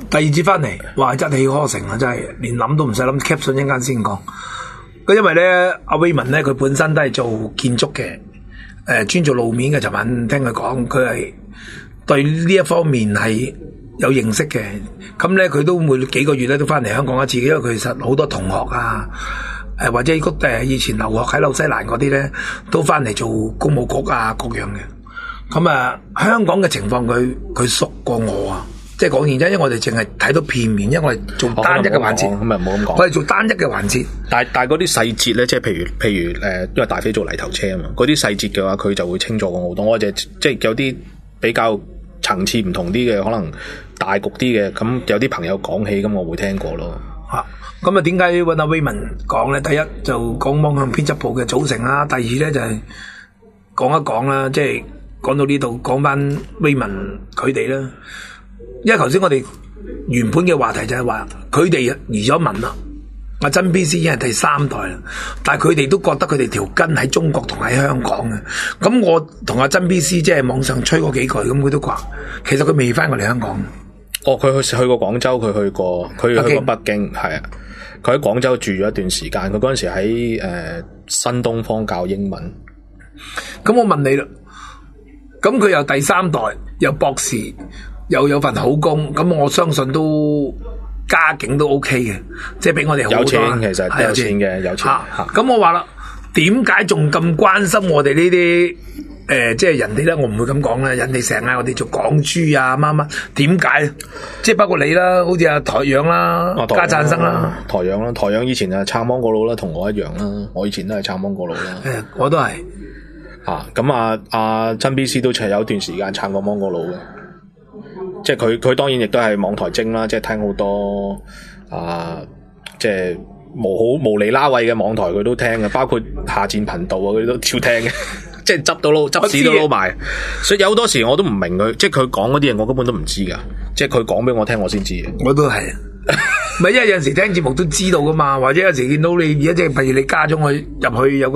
第二節翻嚟，哇！一氣呵成啊，真係連諗都唔使諗 caption 一陣間先講。咁因為咧，阿威文咧佢本身都係做建築嘅，專做路面嘅。尋晚聽佢講，佢係對呢一方面係有認識嘅。咁咧佢都每幾個月咧都翻嚟香港一次，因為佢其實好多同學啊，或者以前留學喺紐西蘭嗰啲咧，都翻嚟做公務局啊各樣嘅。咁啊，香港嘅情況佢熟過我啊。即係講認真，因為我哋淨係睇到片面，因為我哋做單一嘅環節， 咁咪唔好咁講。 我哋做單一嘅環節， 但係嗰啲細節咧，即係譬如因為大飛做泥頭車啊嘛，嗰啲細節嘅話，佢就會清楚過好多。我就即係有啲比較層次唔同啲嘅，可能大局啲嘅，咁有啲朋友講起，咁我會聽過咯。 咁啊，點解揾阿威文講咧？第一就講網向編輯部嘅組成啦，第二咧就係講一講啦，即係講到呢度，講翻威文佢哋啦。因為頭先我哋原本嘅話題就係話佢哋移咗民啦，阿曾 B C 已經係第三代啦，但係佢哋都覺得佢哋條根喺中國同喺香港嘅。咁我同阿曾 B C 即係網上吹過幾句，咁佢都話其實佢未翻過嚟香港。 哦，佢去過廣州，佢去過北京，係啊，佢喺廣州住咗一段時間。佢嗰陣時喺新東方教英文。 咁我問你啦，咁佢又第三代，又博士。又有份好工，咁我相信都家境都 OK 嘅，即係比我哋好多。有錢， 其實有錢嘅，有錢。 咁我話啦，點解仲咁關心我哋呢啲即係人哋咧？我唔會咁講啦，人哋成日嗌我哋做港豬啊，乜乜？點解？即係包括你啦，好似阿台陽啦，家贊生啦， 台陽以前啊撐芒果佬啦，同我一樣啦，我以前都係撐芒果佬啦。 我都係。 咁阿曾 B C 都有段時間撐過芒果佬嘅。即係佢當然亦都係網台精啦，即係聽好多即係無厘啦位嘅網台佢都聽嘅，包括下戰頻道啊佢都超聽嘅，即係執屎都撈埋。所以有好多時我都唔明佢，即係佢講嗰啲嘢我根本都唔知噶，即係佢講俾我聽我先知嘅。 我都係，唔係因為有陣時聽節目都知道噶嘛，或者有時見到你而家即係譬如你加咗我入去有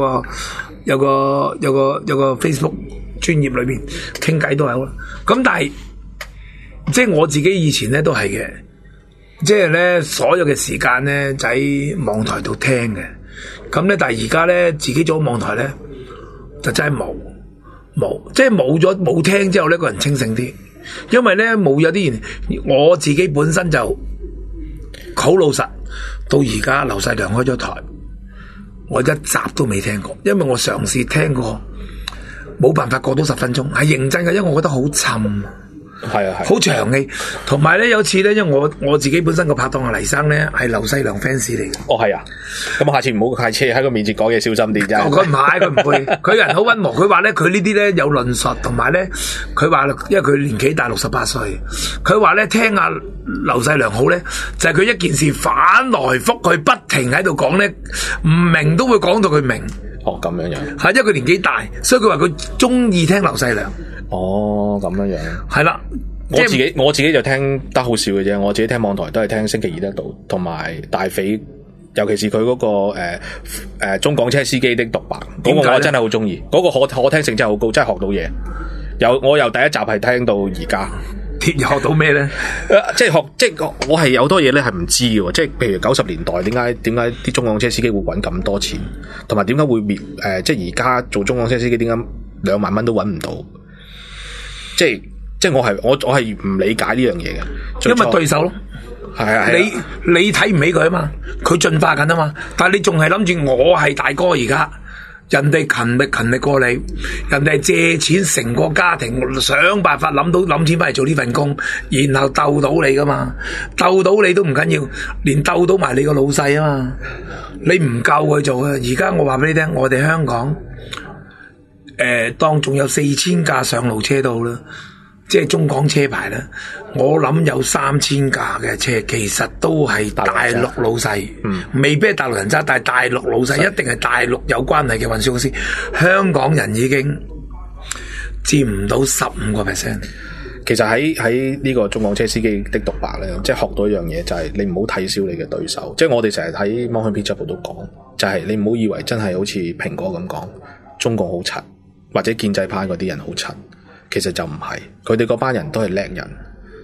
個 Facebook 專頁裏邊傾偈都有啦。咁但係。即係我自己以前咧都係嘅，即係咧所有嘅時間咧就喺網台度聽嘅，咁咧但係而家咧自己做網台咧就真係冇，即係冇聽之後咧個人清醒啲，因為咧冇有啲人，我自己本身就好老實，到而家劉細良開咗台，我一集都未聽過，因為我嘗試聽過，冇辦法過到10分鐘，係認真嘅，因為我覺得好沉。 係啊， 好長氣，同埋咧有次咧，因為我自己本身個拍檔黎生咧係劉細良 fans 嚟嘅。 哦，係啊，咁下次唔好太車喺佢面前講嘢，小心啲啫。 佢唔係，佢唔會，佢人好溫和。佢話咧，佢呢啲咧有論述，同埋咧，佢話因為佢年紀大68歲，佢話咧聽阿劉細良好咧，就係佢一件事反來覆去，不停喺度講咧，唔明都會講到佢明。 哦，咁樣樣。 係因為佢年紀大，所以佢話佢中意聽劉細良。 哦，咁樣樣。係啦，我自己就聽得好少嘅啫。我自己聽網台都係聽星期二得到，同埋大肥，尤其是佢嗰個中港車司機的獨白，嗰個我真係好中意。嗰個可聽性真係好高，真係學到嘢。我由第一集係聽到而家。 學到咩咧？ 即係我係有好多嘢咧係唔知嘅，即係譬如90年代點解啲中港車司機會搵咁多錢，同埋點解會即係而家做中港車司機點解2萬蚊都搵唔到？即係我係唔理解呢樣嘢嘅， 因為對手咯，係啊，你睇唔起佢啊嘛，佢進化緊啊嘛，但係你仲係諗住我係大哥而家。人哋勤力過你，人哋係借錢成個家庭想辦法諗錢翻嚟做呢份工，然後鬥到你噶嘛，鬥到你都唔緊要，連鬥到埋你個老細啊嘛，你唔夠佢做啊！而家我話俾你聽，我哋香港當仲有4000架上路車道啦，即係中港車牌啦，我諗有3000架嘅車，其實都係大陸老細，未必係大陸人揸，但係大陸老細一定係大陸有關係嘅運輸公司，香港人已經佔唔到15%。 其實喺呢個中港車司機的獨白咧，即係學到一樣嘢，就係你唔好睇小你嘅對手。即係我哋成日喺網向編輯部都講，就係你唔好以為真係好似蘋果咁講，中共好柒，或者建制派嗰啲人好柒。其實就唔係，佢哋嗰班人都係叻人，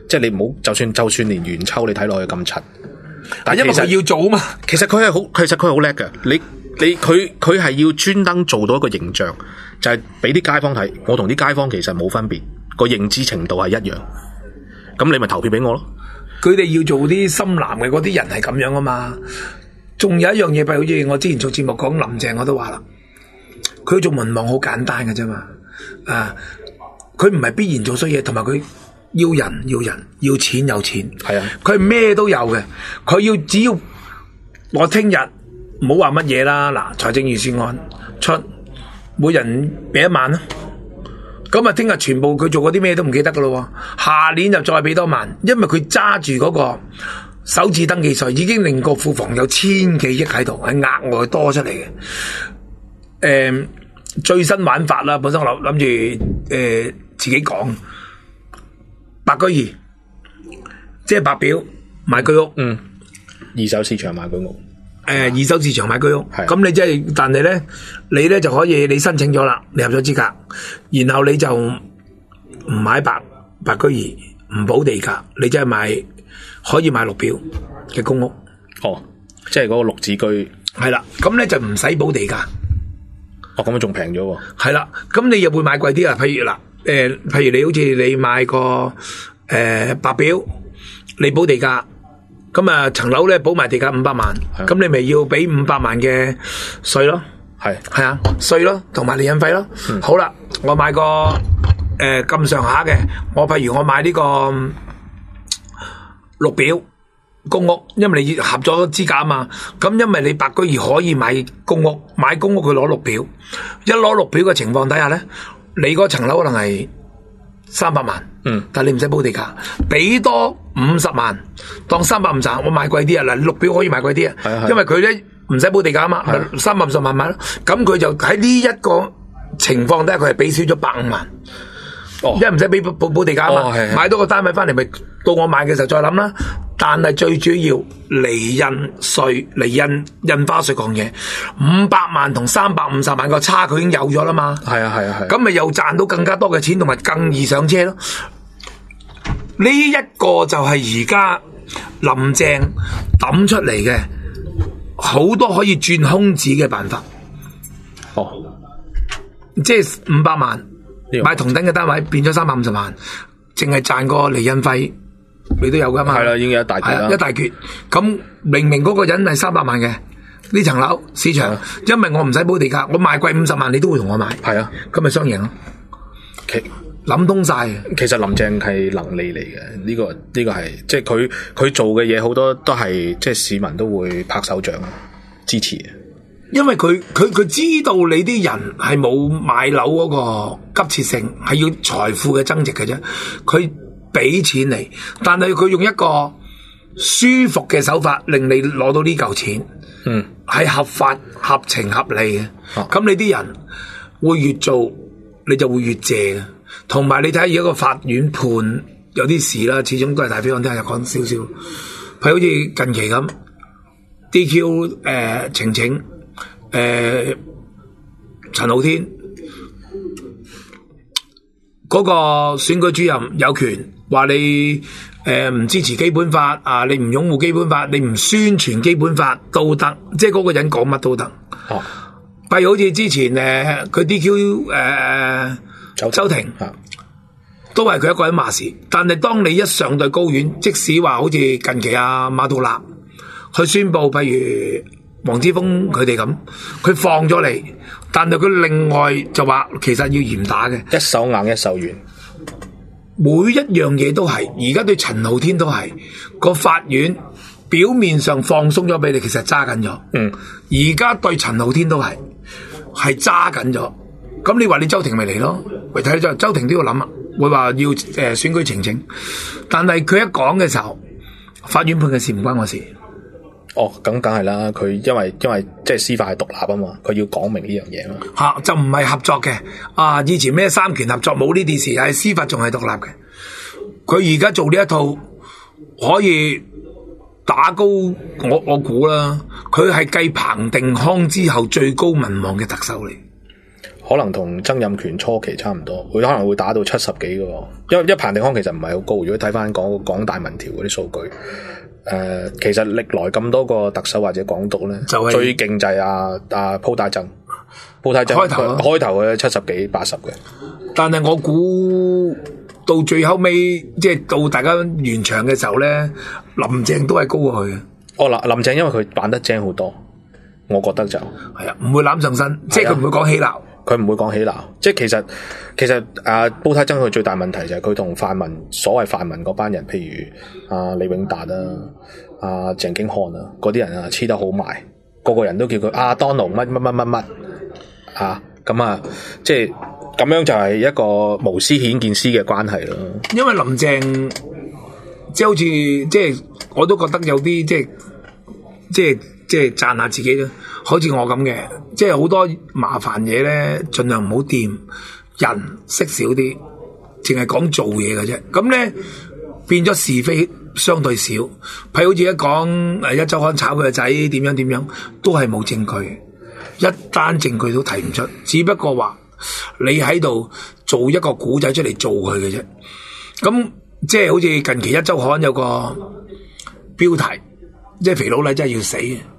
即係你唔好就算連元秋你睇落去咁柒，但因為佢要做啊嘛。 其實佢係好叻嘅，佢係要專登做到一個形象，就係俾啲街坊睇，我同啲街坊其實冇分別，個認知程度係一樣，咁你咪投票俾我咯。 佢哋要做啲深藍嘅嗰啲人係咁樣啊嘛。仲有一樣嘢，譬如好似我之前做節目講林鄭，我都話啦，佢做民望好簡單嘅啫嘛。佢唔係必然做衰嘢，同埋佢要人，要錢有錢， 係啊， 佢咩都有嘅。佢只要我聽日唔好話乜嘢啦，嗱，財政預算案出，每人俾1萬啦。咁啊，聽日全部佢做嗰啲咩都唔記得噶咯，下年就再俾多萬，因為佢揸住嗰個首次登記稅，已經令個庫房有1000幾億喺度，係額外多出嚟嘅。最新玩法啦，本身我諗住自己講白居二，即係白表買居屋， 二手市場買居屋。 二手市場買居屋，咁你即係，但係咧，你咧就可以，你申請咗啦，你入咗資格，然後你就唔買白居二，唔補地價，你即係可以買綠表嘅公屋。 哦，即係嗰個綠置居。 係啦，咁咧就唔使補地價。 哦，咁樣仲平咗喎。 係啦，咁你又會買貴啲啊？譬如嗱，譬如你好似你買個白表，你補地價。咁啊，層樓咧補埋地價500萬，咁你咪要俾500萬嘅稅咯，係啊，稅咯，同埋厘印費咯。好啦，我買個咁上下嘅，我譬如我買呢個綠表公屋，因為你合咗資格啊嘛，咁因為你白居二可以買公屋，買公屋佢攞綠表，一攞綠表嘅情況底下咧，你嗰層樓可能係300萬，但係你唔使補地價，俾多50萬，當350，我買貴啲啊！嗱，綠表可以買貴啲啊，因為佢咧唔使補地價啊嘛，350萬買咯，咁佢就喺呢一個情況底下，佢係俾少咗150萬，因為唔使俾補地價啊嘛，買多個單位翻嚟，咪到我買嘅時候再諗啦。但係最主要離印稅、離印花稅講嘢，500萬同350萬個差距已經有咗啦嘛。係啊，咁咪又賺到更加多嘅錢，同埋更易上車咯。呢一個就係而家林鄭抌出嚟嘅好多可以轉空子嘅辦法。即係500萬買同等嘅單位變咗350萬，淨係賺個離印費。你都有噶嘛？係啦，已經有一大橛啦，一大橛。咁明明嗰個人係300萬嘅呢層樓市場，因為我唔使補地價，我賣貴50萬，你都會同我買。係啊，咁咪雙贏咯。諗通晒。其實林鄭係能力嚟嘅，呢個係即係佢做嘅嘢好多都係即係市民都會拍手掌支持。因為佢知道你啲人係冇買樓嗰個急切性，係要財富嘅增值嘅啫。佢俾錢你，但係佢用一個舒服嘅手法令你攞到呢嚿錢，係合法、合情、合理嘅。咁你啲人會越做，你就會越借嘅。同埋你睇下而家個法院判有啲事啦，始終都係大飛案，聽日講少少。譬如好似近期咁 DQ 晴晴陳浩天嗰個選舉主任有權話你唔支持基本法啊，你唔擁護基本法，你唔宣傳基本法都得，即係嗰個人講乜都得。譬如好似之前佢 DQ 周庭都係佢一個人話事，但係當你一上到高院，即使話好似近期馬道立去宣布，譬如黃之鋒佢哋咁，佢放咗你，但係佢另外就話其實要嚴打嘅，一手硬一手軟，每一樣嘢都係。而家對陳浩天都係個法院表面上放鬆咗俾你，其實揸緊咗。而家對陳浩天都係揸緊咗。咁你話你周庭咪嚟咯？喂，睇咗周庭都要諗啊，會話要選舉呈請，但係佢一講嘅時候，法院判嘅事唔關我事。咁梗係啦，佢因為即係司法係獨立啊嘛，佢要講明呢樣嘢嘛。就唔係合作嘅。以前咩三權合作冇呢啲事，係司法仲係獨立嘅。佢而家做呢一套可以打高我估啦，佢係繼彭定康之後最高民望嘅特首嚟。 可能同曾蔭權初期差唔多，佢可能會打到70幾個，因為彭定康其實唔係好高。如果睇翻港大民調嗰啲數據，其實歷來咁多個特首或者港督咧，最勁就係鋪太曾開頭嘅70幾80嘅。 但係我估到最後尾，即係到大家完場嘅時候咧，林鄭都係高過佢嘅。 林鄭因為佢扮得精好多，我覺得就係啊，唔會攬上身，即係佢唔會講起鬧。 佢唔會講起鬧，即係其實煲呔曾佢最大問題就係佢同所謂泛民嗰班人，譬如李永達鄭經翰嗰啲人黐得好埋，個個人都叫佢當奴乜咁即係咁樣就係一個無私顯見私嘅關係咯。 因為林鄭即係好似即係我都覺得有啲即係讚下自己啦，好似我咁嘅，即係好多麻煩嘢咧，盡量唔好掂，人識少啲，淨係講做嘢嘅啫。咁咧變咗是非相對少，譬如好似一講一週刊炒佢個仔點樣，都係冇證據，一單證據都提唔出，只不過話你喺度做一個古仔出嚟做佢嘅啫。咁即係好似近期一週刊有個標題，即係肥佬黎真係要死嘅。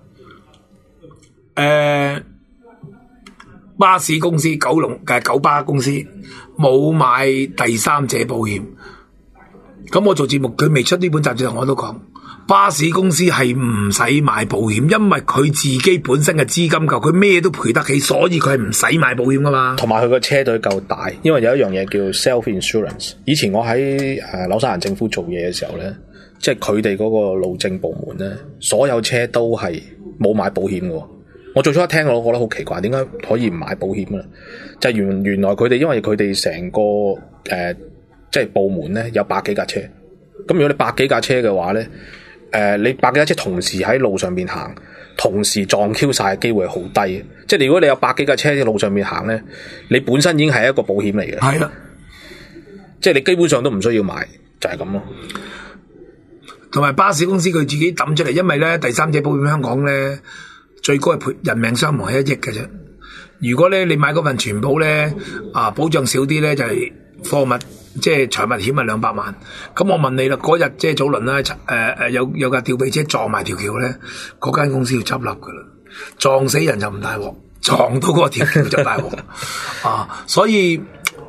巴士公司九巴公司冇買第三者保險，咁我做節目佢未出呢本雜誌我都講，巴士公司係唔使買保險，因為佢自己本身嘅資金夠，佢咩都賠得起，所以佢係唔使買保險噶嘛。同埋佢個車隊夠大，因為有一樣嘢叫 self insurance。以前我喺紐西蘭政府做嘢嘅時候咧，即係佢哋嗰個路政部門咧，所有車都係冇買保險嘅。我最初一聽我覺得好奇怪，點解可以唔買保險咧？就係原來佢哋因為佢哋成個即係部門咧有百幾架車，咁如果你百幾架車嘅話咧，你百幾架車同時喺路上面行，同時撞 Q 晒嘅機會好低。即係如果你有百幾架車喺路上面行咧，你本身已經係一個保險嚟嘅。係啦，即係你基本上都唔需要買，就係咁咯。同埋巴士公司佢自己抌出嚟，因為咧第三者保險香港咧。最高係賠人命傷亡係1億嘅啫。如果咧你買嗰份全保咧，保障少啲咧就係貨物即係財物險係200萬。咁我問你啦，嗰日即係早輪啦，有架吊臂車撞埋條橋咧，嗰間公司要執笠噶啦。撞死人就唔大鑊，撞到嗰個條橋就大鑊。所以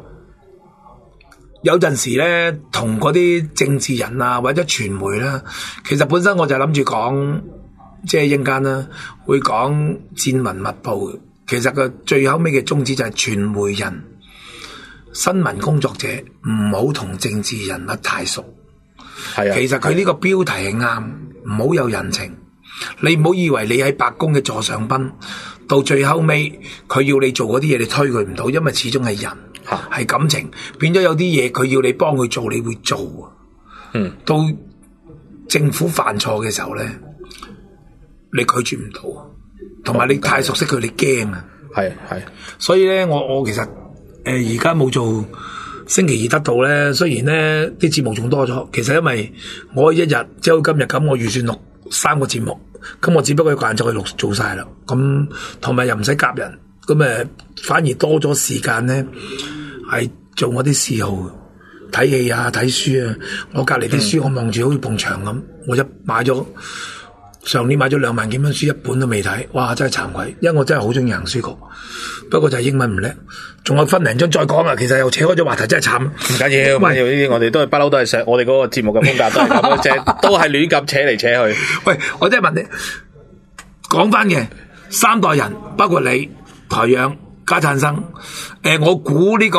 有陣時咧，同嗰啲政治人或者傳媒啦，其實本身我就諗住講。即係陣間啦，會講戰雲密布。其實個最後尾嘅宗旨就係傳媒人、新聞工作者唔好同政治人物太熟。係啊，其實佢呢個標題係啱，唔好有人情。你唔好以為你喺白宮嘅座上賓，到最後尾佢要你做嗰啲嘢，你推佢唔到，因為始終係人，係感情。變咗有啲嘢佢要你幫佢做，你會做。到政府犯錯嘅時候咧。你拒絕唔到，同埋你太熟悉佢，你驚啊！係，所以咧，我其實而家冇做星期二得到咧，雖然咧啲節目仲多咗，其實因為我一日即係今日咁，我預算錄3個節目，咁我只不過個人就去錄做晒啦，咁同埋又唔使夾人，咁反而多咗時間咧，係做我啲嗜好，睇戲睇書啊，我隔離啲書我望住好似埲牆咁，我上年買咗2萬幾蚊書，一本都未睇，哇！真係慚愧，因為我真係好中意行書局，不過就係英文唔叻，仲有分零鐘再講啊！其實又扯開咗話題，真係慘。唔緊要，呢啲我哋都係不嬲，都係我哋嗰個節目嘅風格都係咁，即係都係亂咁扯嚟扯去。喂，我真係問你，講翻嘅3代人，包括你、台陽、家燦生，我估呢個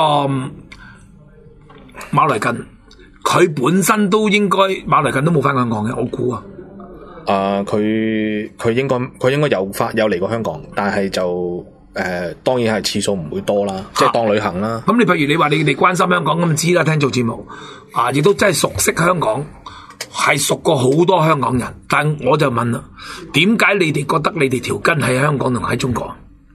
馬來近，佢本身都應該馬來近都冇翻香港嘅，我估啊。佢應該有嚟過香港，但係就當然係次數唔會多啦，即係當旅行啦。咁你譬如你話你哋關心香港咁知啦，聽做節目亦都真係熟悉香港，係熟過好多香港人。但我就問啦，點解你哋覺得你哋條根喺香港同喺中國？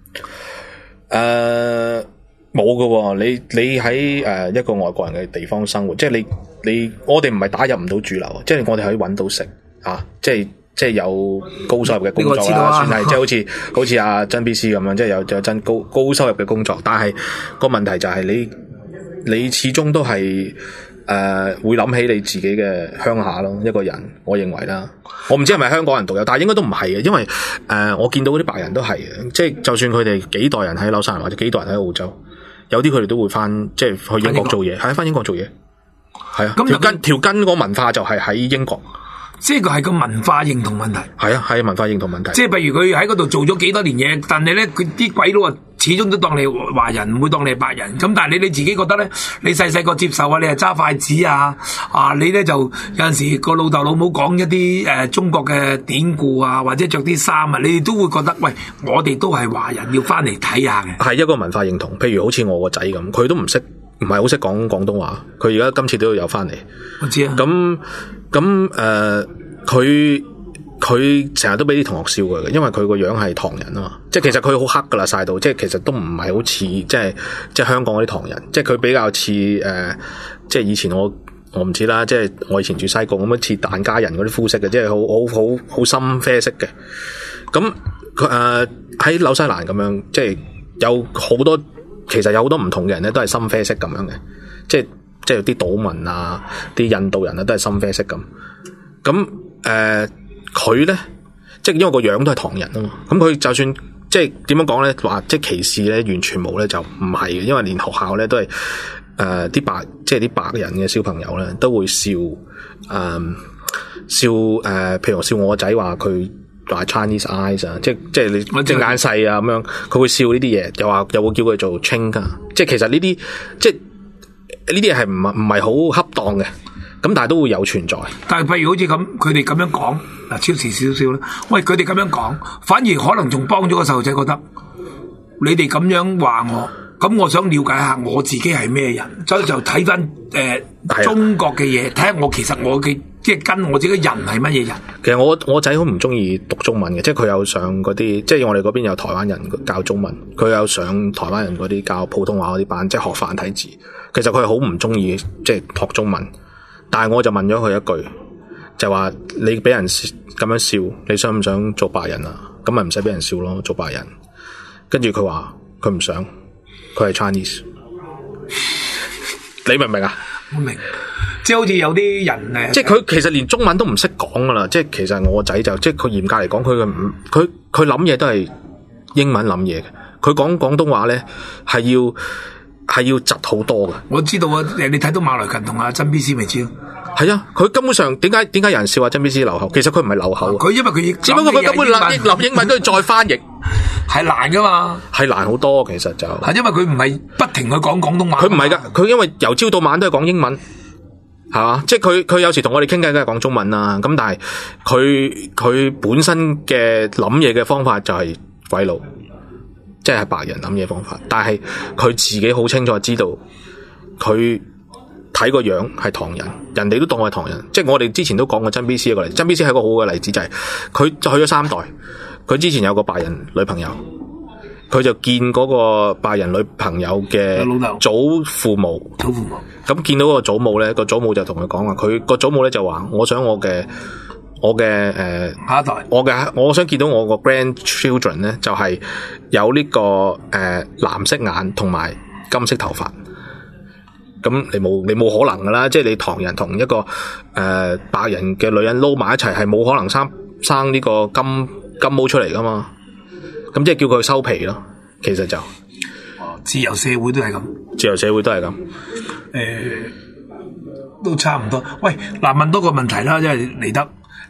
冇噶喎，你喺一個外國人嘅地方生活，即係你我哋唔係打入唔到主流，即係我哋可以揾到食。即係即係有高收入嘅工作啦，算係即係好似阿曾 B C 咁樣，即係有真高收入嘅工作。但係個問題就係你始終都係會諗起你自己嘅鄉下咯，一個人我認為啦。我唔知係咪香港人獨有，但係應該都唔係嘅，因為我見到嗰啲白人都係嘅，即係就算佢哋幾代人喺紐西蘭或者幾代人喺澳洲，有啲佢哋都會翻即係去英國做嘢，係翻英國做嘢，係啊。條根個文化就係喺英國。 即係佢係個文化認同問題， 係啊，係文化認同問題。 即係譬如佢喺嗰度做咗幾多年嘢，但係咧佢啲鬼佬啊，始終都當你華人，唔會當你係白人。咁但係你自己覺得咧，你細個接受啊，你係揸筷子啊，你咧就有陣時個老豆老母講一啲中國嘅典故啊，或者着啲衫啊，你哋都會覺得喂，我哋都係華人，要翻嚟睇下嘅。係一個文化認同。譬如好似我個仔咁，佢都唔係好識講廣東話，佢而家今次都有翻嚟。 我知啊。 佢成日都俾啲同學笑佢嘅，因為佢個樣係唐人啊嘛，即係其實佢好黑噶啦晒到，即係其實都唔係好似即係香港嗰啲唐人，即係佢比較似即係以前我唔知啦，即係我以前住西貢咁樣似疍家人嗰啲膚色嘅，即係好深啡色嘅。咁佢喺紐西蘭咁樣，即係其實有好多唔同嘅人咧，都係深啡色咁樣嘅，即係有啲島民啊，啲印度人啊，都係深啡色咁。咁佢咧，即係因為個樣都係唐人啊嘛。咁佢就算即係點樣講咧，話即係歧視咧，完全冇咧，就唔係嘅。因為連學校咧都係啲白人嘅小朋友咧，都會笑譬如笑我個仔話佢話 Chinese eyes 啊，即係你隻眼細啊咁樣，佢會笑呢啲嘢，又會叫佢做 ching 噶。即係其實呢啲即係呢啲嘢係唔係好恰當嘅。咁但係都會有存在。但係譬如好似咁，佢哋咁樣講嗱，超時少少啦。喂，佢哋咁樣講，反而可能仲幫咗個細路仔覺得，你哋咁樣話我，咁我想了解下我自己係咩人，所以就睇翻中國嘅嘢，睇下我其實我嘅即係跟我自己人係乜嘢人。 其實我仔好唔中意讀中文嘅，即係佢有上嗰啲，即係我哋嗰邊有台灣人教中文，佢有上台灣人嗰啲教普通話嗰啲班，即係學繁體字。其實佢係好唔中意即係學中文。但係我就問咗佢一句，就話你俾人咁樣笑，你想唔想做白人啊？咁咪唔使俾人笑咯，做白人。跟住佢話佢唔想，佢係 Chinese。你明唔明啊？ 我明，即係好似有啲人咧， 即係佢其實連中文都唔識講噶啦。即係其實我個仔就即係佢嚴格嚟講，佢諗嘢都係英文諗嘢嘅。佢講廣東話咧係要窒好多嘅。 我知道啊，你睇到馬來勤同阿曾 B C 咪知咯。 係啊，佢根本上點解有人笑話曾 B C 漏口？其實佢唔係漏口， 佢因為佢只不過佢根本諗英文都要再翻譯， 係難噶嘛， 係難好多。其實就係因為佢唔係不停去講廣東話， 佢唔係噶，佢因為由朝到晚都係講英文，係嘛？即係佢有時同我哋傾偈，梗係講中文啦。咁但係佢本身嘅諗嘢嘅方法就係鬼佬。即係白人諗嘢方法，但係佢自己好清楚知道，佢睇個樣係唐人，人哋都當我係唐人。即係我哋之前都講過曾 B C 一個例子，曾 B C 係一個好嘅例子，就係佢去咗3代，佢之前有個白人女朋友，佢就見嗰個白人女朋友嘅祖父母，咁見到個祖母咧，個祖母就同佢講話，佢個祖母咧就話：我想我嘅下一代，我想見到我個 grandchildren 咧，就係有呢個藍色眼同埋金色頭髮。咁你冇可能噶啦，即係你唐人同一個白人嘅女人撈埋一齊，係冇可能生呢個金毛出嚟噶嘛。咁即係叫佢收皮咯。其實就自由社會都係咁， 自由社會都係咁。 都差唔多。喂，嗱，問多個問題啦，因為嚟得。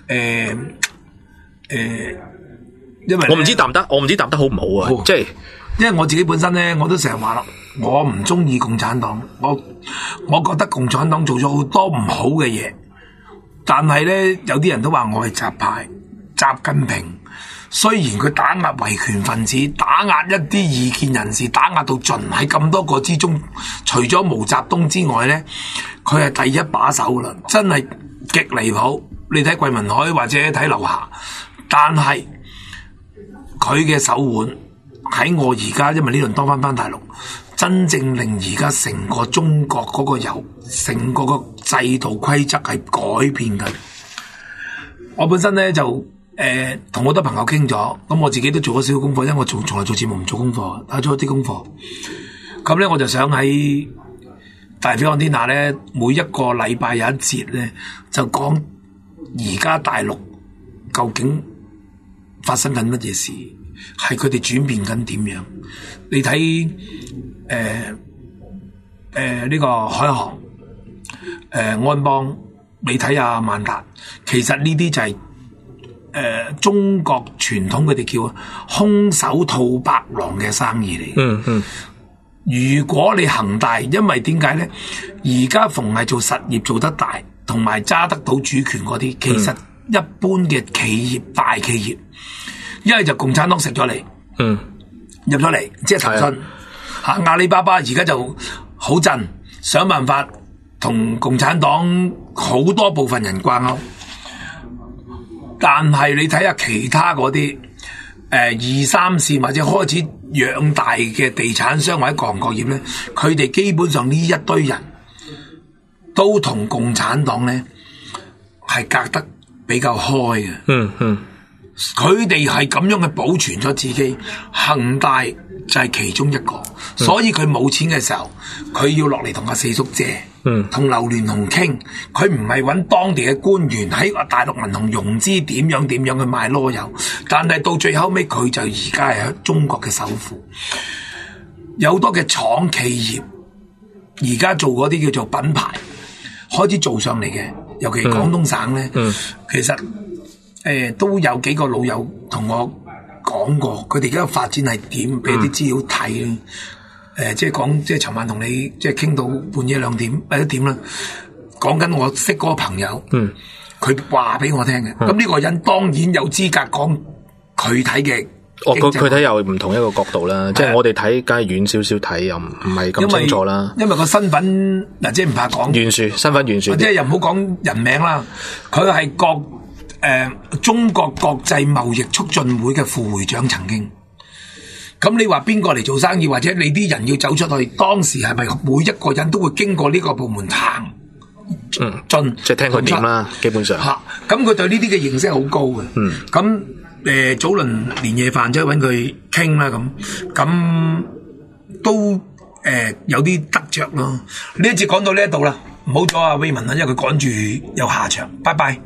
因為我唔知答得好唔好啊，即係因為我自己本身咧，我都成日話啦，我唔中意共產黨，我覺得共產黨做咗好多唔好嘅嘢，但係咧有啲人都話我係習派，習近平雖然佢打壓維權分子，打壓一啲異見人士，打壓到盡，喺咁多個之中，除咗毛澤東之外咧，佢係第一把手啦，真係極離譜。你睇桂民海或者睇劉霞，但係佢嘅手腕喺我而家，因為呢輪多翻大陸，真正令而家成個中國嗰個成個個制度規則係改變緊。 我本身咧就同好多朋友傾咗，咁我自己都做咗少少功課，因為我從來做節目唔做功課，打咗啲功課。咁咧我就想喺大飛安天下咧，每一個禮拜有一節咧，就講而家大陸究竟發生緊乜嘢事，係佢哋轉變緊點樣？你睇呢個海航、安邦，你睇下萬達，其實呢啲就係中國傳統佢哋叫空手套白狼嘅生意嚟。如果你恒大，因為點解咧？而家逢係做實業做得大，同埋揸得到主權嗰啲，其實一般嘅企業、大企業，一係就共產黨食咗你，入咗嚟，即係騰訊阿里巴巴而家就好震，想辦法同共產黨好多部分人掛鈎。但係你睇下其他嗰啲二三線或者開始養大嘅地產商或者各行各業咧，佢哋基本上呢一堆人都同共產黨咧係隔得比較開嘅。佢哋係咁樣去保存咗自己，恒大就係其中一個，所以佢冇錢嘅時候，佢要落嚟同阿四叔借，同劉鑾雄傾，佢唔係揾當地嘅官員喺大陸銀行融資點樣去買籮柚，但係到最後尾佢就而家係中國嘅首富，有好多嘅廠企業而家做嗰啲叫做品牌，開始做上嚟嘅，尤其廣東省咧，其實都有幾個老友同我講過，佢哋而家嘅發展係點，俾啲資料睇啦。即係講，即係尋晚同你即係傾到半夜2點或者1點啦，講緊我識嗰個朋友，佢話俾我聽嘅。咁呢個人當然有資格講佢睇嘅。 佢睇又唔同一個角度啦，即係我哋睇梗係遠少少睇，又唔係咁清楚啦。因為個身份嗱，即係唔怕講懸殊，身份懸殊， 即係又唔好講人名啦。佢係中國國際貿易促進會嘅副會長曾經。咁你話邊個嚟做生意，或者你啲人要走出去，當時係咪每一個人都會經過呢個部門行進？ 即係聽佢點啦，基本上。 咁佢對呢啲嘅認識好高嘅。咁早輪年夜飯即係揾佢傾啦，咁都有啲得着咯。呢一節講到呢一度啦，唔好阻阿威文啦，因為佢趕住有下場。拜拜。